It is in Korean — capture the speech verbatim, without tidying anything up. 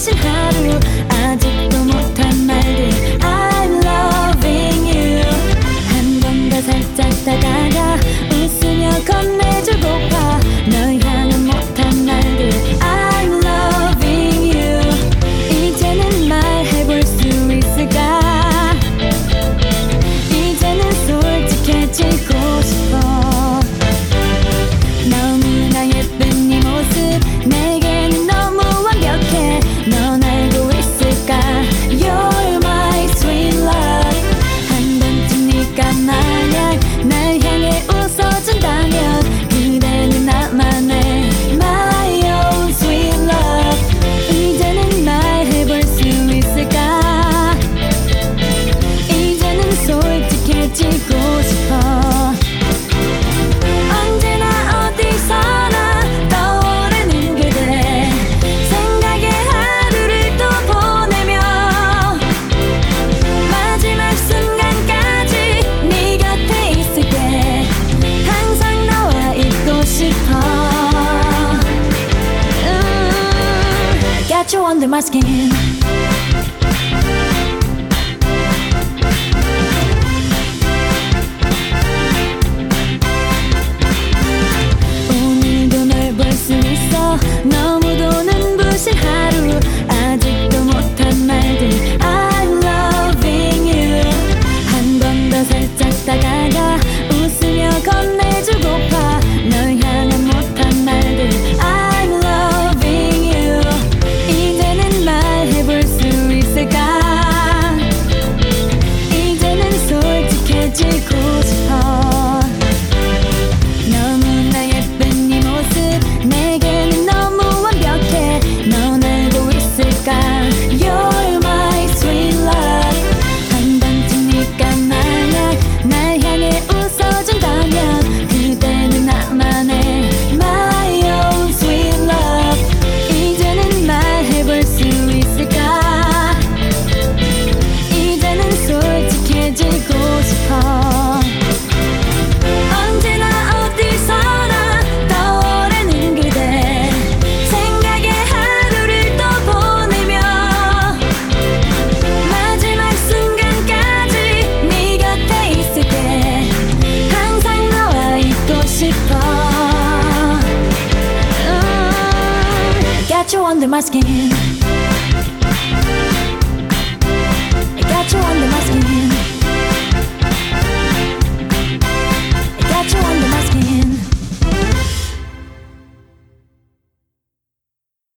눈부신 하루 아직도 못한 말들 I'm loving you 한 번 더 살짝 다가가 웃으며 건네주고파 널 향한 못한 말들 I'm loving you 이제는 말해볼 수 있을까 이제는 솔직해지고 싶어 너무나 예쁜 네 모습 내겐 너무 완벽해 넌 알고 있을까 You're my sweet love 한 번쯤 네가 만약 날 향해 웃어준다면 그대는 나만의 My own sweet love 이제는 말해볼 수 있을까 이제는 솔직해지고 싶어 언제나 어디서나 떠오르는 그대 생각에 하루를 또 보내며 마지막 순간까지 네 곁에 있을게 항상 너와 있고 싶어 음, Got you under my skin 오늘도 널 볼 수 있어 너무도 눈부신 하루 아직도 못한 말들 I'm loving you 한 번 더 살짝 다가가 웃으며 건네주고파 널 향한 못한 말들 I'm loving you 이제는 말해볼 수 있을까 이제는 솔직해지고 싶어 너무나 예쁜 네 모습 내게는 너무 완벽해 넌 알고 있을까 You're my sweet love 한 번쯤 네가 만약 날 향해 웃어준다면 그대는 나만의 My own sweet love 이제는 말해볼 수 있을까 이제는 솔직해지고 싶어 언제나 어디서나 떠오르는 그대 생각에 하루를 또 보내며 마지막 순간까지 네 곁에 있을게 항상 너와 있고 싶어 음, Got you under my skin